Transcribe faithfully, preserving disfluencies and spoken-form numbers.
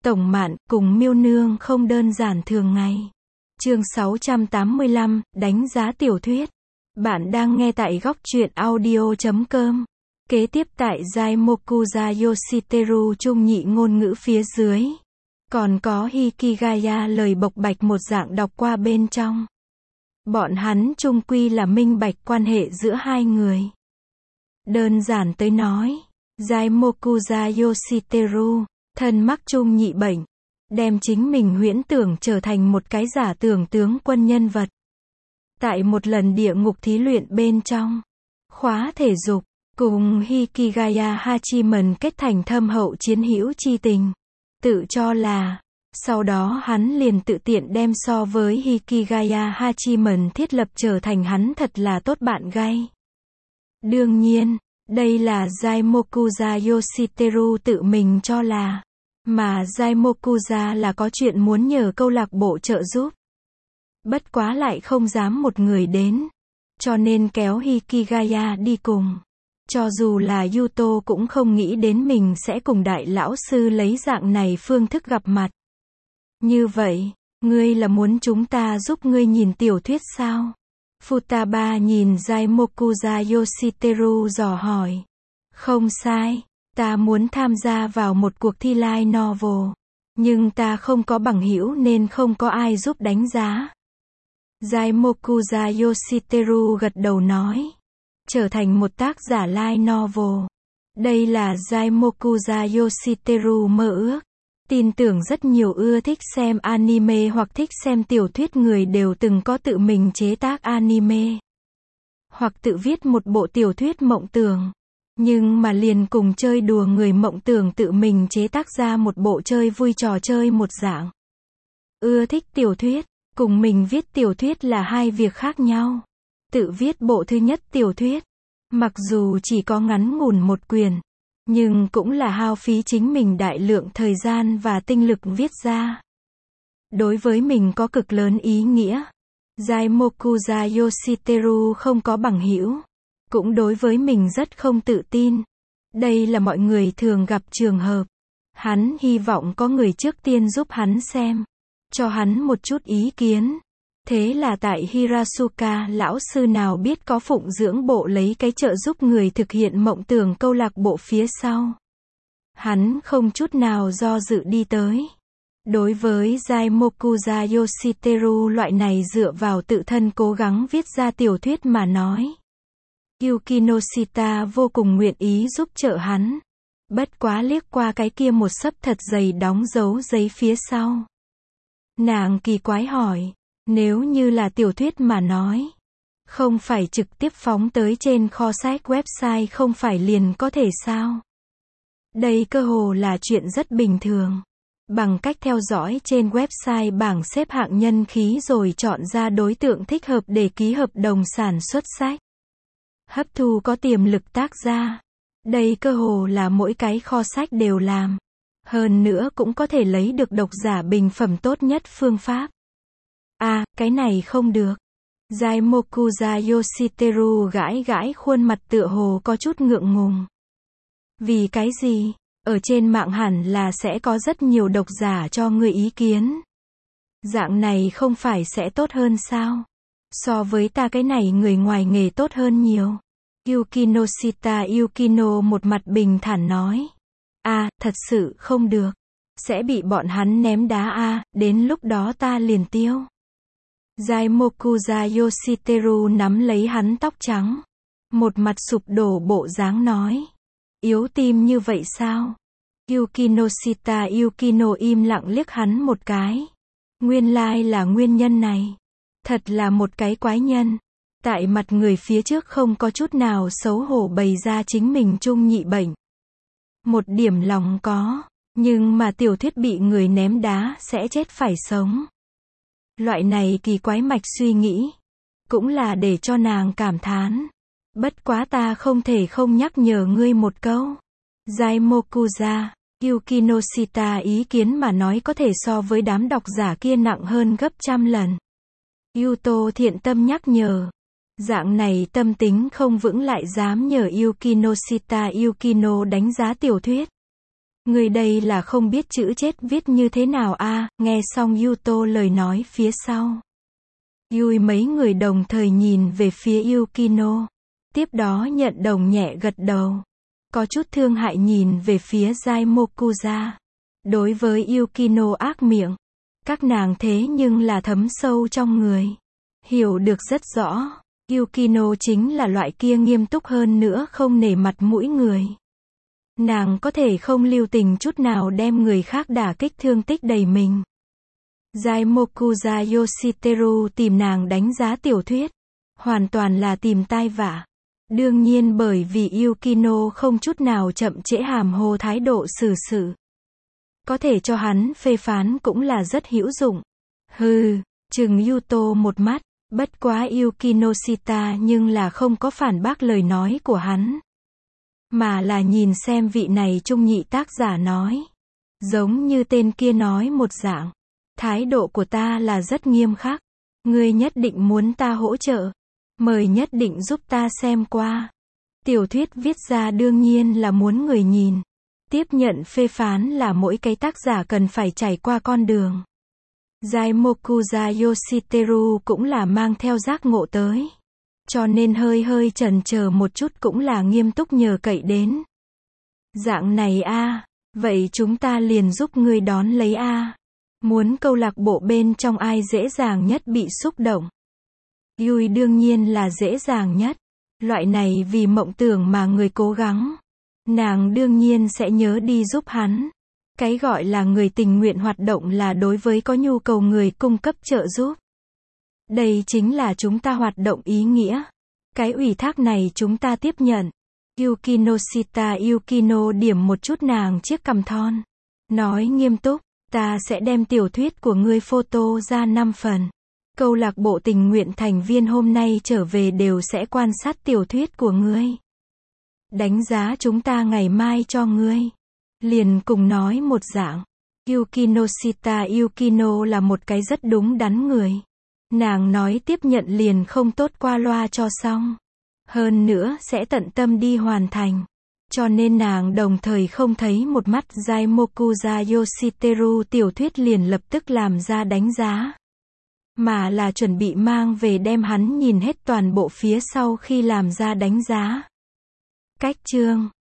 Tổng Mạn cùng Miêu Nương không đơn giản thường ngày. Chương sáu trăm tám mươi lăm, đánh giá tiểu thuyết. Bạn đang nghe tại góc truyện audio chấm com. Kế tiếp tại Daimokuza Yoshiteru trung nhị ngôn ngữ phía dưới. Còn có Hikigaya lời bộc bạch một dạng đọc qua bên trong. Bọn hắn chung quy là minh bạch quan hệ giữa hai người. Đơn giản tới nói, Daimokuza Yoshiteru, thân mắc trung nhị bệnh, đem chính mình huyễn tưởng trở thành một cái giả tưởng tướng quân nhân vật. Tại một lần địa ngục thí luyện bên trong, khóa thể dục, cùng Hikigaya Hachiman kết thành thâm hậu chiến hữu chi tình. Tự cho là, sau đó hắn liền tự tiện đem so với Hikigaya Hachiman thiết lập trở thành hắn thật là tốt bạn gay. Đương nhiên, đây là Daimokuza Yoshiteru tự mình cho là, mà Daimokuza là có chuyện muốn nhờ câu lạc bộ trợ giúp. Bất quá lại không dám một người đến, cho nên kéo Hikigaya đi cùng. Cho dù là Yuto cũng không nghĩ đến mình sẽ cùng đại lão sư lấy dạng này phương thức gặp mặt. Như vậy, ngươi là muốn chúng ta giúp ngươi nhìn tiểu thuyết sao? Futaba nhìn Daimokuza Yoshiteru dò hỏi. Không sai, ta muốn tham gia vào một cuộc thi light novel. Nhưng ta không có bằng hữu nên không có ai giúp đánh giá. Daimokuza Yoshiteru gật đầu nói. Trở thành một tác giả light novel. Đây là Daimokuza Yoshiteru mơ ước. Tin tưởng rất nhiều ưa thích xem anime hoặc thích xem tiểu thuyết người đều từng có tự mình chế tác anime. Hoặc tự viết một bộ tiểu thuyết mộng tưởng. Nhưng mà liền cùng chơi đùa người mộng tưởng tự mình chế tác ra một bộ chơi vui trò chơi một dạng. Ưa thích tiểu thuyết, cùng mình viết tiểu thuyết là hai việc khác nhau. Tự viết bộ thứ nhất tiểu thuyết, mặc dù chỉ có ngắn ngủn một quyển, nhưng cũng là hao phí chính mình đại lượng thời gian và tinh lực viết ra. Đối với mình có cực lớn ý nghĩa. Daimokuza Yoshiteru không có bằng hữu, cũng đối với mình rất không tự tin. Đây là mọi người thường gặp trường hợp. Hắn hy vọng có người trước tiên giúp hắn xem, cho hắn một chút ý kiến. Thế là tại Hirasuka lão sư nào biết có phụng dưỡng bộ lấy cái trợ giúp người thực hiện mộng tưởng câu lạc bộ phía sau. Hắn không chút nào do dự đi tới. Đối với Daimokuza Yoshiteru loại này dựa vào tự thân cố gắng viết ra tiểu thuyết mà nói. Yukinoshita vô cùng nguyện ý giúp trợ hắn. Bất quá liếc qua cái kia một xấp thật dày đóng dấu giấy phía sau. Nàng kỳ quái hỏi. Nếu như là tiểu thuyết mà nói, không phải trực tiếp phóng tới trên kho sách website không phải liền có thể sao? Đây cơ hồ là chuyện rất bình thường. Bằng cách theo dõi trên website bảng xếp hạng nhân khí rồi chọn ra đối tượng thích hợp để ký hợp đồng sản xuất sách. Hấp thu có tiềm lực tác gia. Đây cơ hồ là mỗi cái kho sách đều làm. Hơn nữa cũng có thể lấy được độc giả bình phẩm tốt nhất phương pháp. À, cái này không được. Daimokuza Yoshiteru gãi gãi khuôn mặt tựa hồ có chút ngượng ngùng. Vì cái gì? Ở trên mạng hẳn là sẽ có rất nhiều độc giả cho người ý kiến. Dạng này không phải sẽ tốt hơn sao? So với ta cái này người ngoài nghề tốt hơn nhiều. Yukinoshita Yukino một mặt bình thản nói. À, thật sự không được. Sẽ bị bọn hắn ném đá à, đến lúc đó ta liền tiêu. Daimokuza Yoshiteru nắm lấy hắn tóc trắng. Một mặt sụp đổ bộ dáng nói. Yếu tim như vậy sao? Yukinoshita Yukino im lặng liếc hắn một cái. Nguyên lai là nguyên nhân này. Thật là một cái quái nhân. Tại mặt người phía trước không có chút nào xấu hổ bày ra chính mình trung nhị bệnh. Một điểm lòng có. Nhưng mà tiểu thuyết bị người ném đá sẽ chết phải sống. Loại này kỳ quái mạch suy nghĩ. Cũng là để cho nàng cảm thán. Bất quá ta không thể không nhắc nhở ngươi một câu. Daimokuza, Yukinoshita ý kiến mà nói có thể so với đám độc giả kia nặng hơn gấp trăm lần. Yuto thiện tâm nhắc nhở. Dạng này tâm tính không vững lại dám nhờ Yukinoshita Yukino đánh giá tiểu thuyết. Người đây là không biết chữ chết viết như thế nào a. Nghe xong Yuto lời nói phía sau. Yui mấy người đồng thời nhìn về phía Yukino. Tiếp đó nhận đồng nhẹ gật đầu. Có chút thương hại nhìn về phía Jaimokuza. Đối với Yukino ác miệng. Các nàng thế nhưng là thấm sâu trong người. Hiểu được rất rõ. Yukino chính là loại kia nghiêm túc hơn nữa không nể mặt mũi người. Nàng có thể không lưu tình chút nào đem người khác đả kích thương tích đầy mình. Jaimokuza Yoshiteru tìm nàng đánh giá tiểu thuyết. Hoàn toàn là tìm tai vạ. Đương nhiên bởi vì Yukino không chút nào chậm trễ hàm hồ thái độ xử sự. Có thể cho hắn phê phán cũng là rất hữu dụng. Hừ, chừng Yuto một mắt, bất quá Yukino Shita nhưng là không có phản bác lời nói của hắn. Mà là nhìn xem vị này trung nhị tác giả nói. Giống như tên kia nói một dạng. Thái độ của ta là rất nghiêm khắc. Ngươi nhất định muốn ta hỗ trợ. Mời nhất định giúp ta xem qua. Tiểu thuyết viết ra đương nhiên là muốn người nhìn. Tiếp nhận phê phán là mỗi cái tác giả cần phải trải qua con đường. Jaimokuza Yoshiteru cũng là mang theo giác ngộ tới. Cho nên hơi hơi chần chờ một chút cũng là nghiêm túc nhờ cậy đến. Dạng này a, vậy chúng ta liền giúp ngươi đón lấy a. Muốn câu lạc bộ bên trong ai dễ dàng nhất bị xúc động? Yui đương nhiên là dễ dàng nhất. Loại này vì mộng tưởng mà người cố gắng. Nàng đương nhiên sẽ nhớ đi giúp hắn. Cái gọi là người tình nguyện hoạt động là đối với có nhu cầu người cung cấp trợ giúp. Đây chính là chúng ta hoạt động ý nghĩa. Cái ủy thác này chúng ta tiếp nhận. Yukino Shita Yukino điểm một chút nàng chiếc cằm thon. Nói nghiêm túc, ta sẽ đem tiểu thuyết của ngươi photo ra năm phần. Câu lạc bộ tình nguyện thành viên hôm nay trở về đều sẽ quan sát tiểu thuyết của ngươi. Đánh giá chúng ta ngày mai cho ngươi. Liền cùng nói một dạng. Yukino Shita Yukino là một cái rất đúng đắn người. Nàng nói tiếp nhận liền không tốt qua loa cho xong. Hơn nữa sẽ tận tâm đi hoàn thành. Cho nên nàng đồng thời không thấy một mắt Jaimokuza Yoshiteru tiểu thuyết liền lập tức làm ra đánh giá. Mà là chuẩn bị mang về đem hắn nhìn hết toàn bộ phía sau khi làm ra đánh giá. Cách chương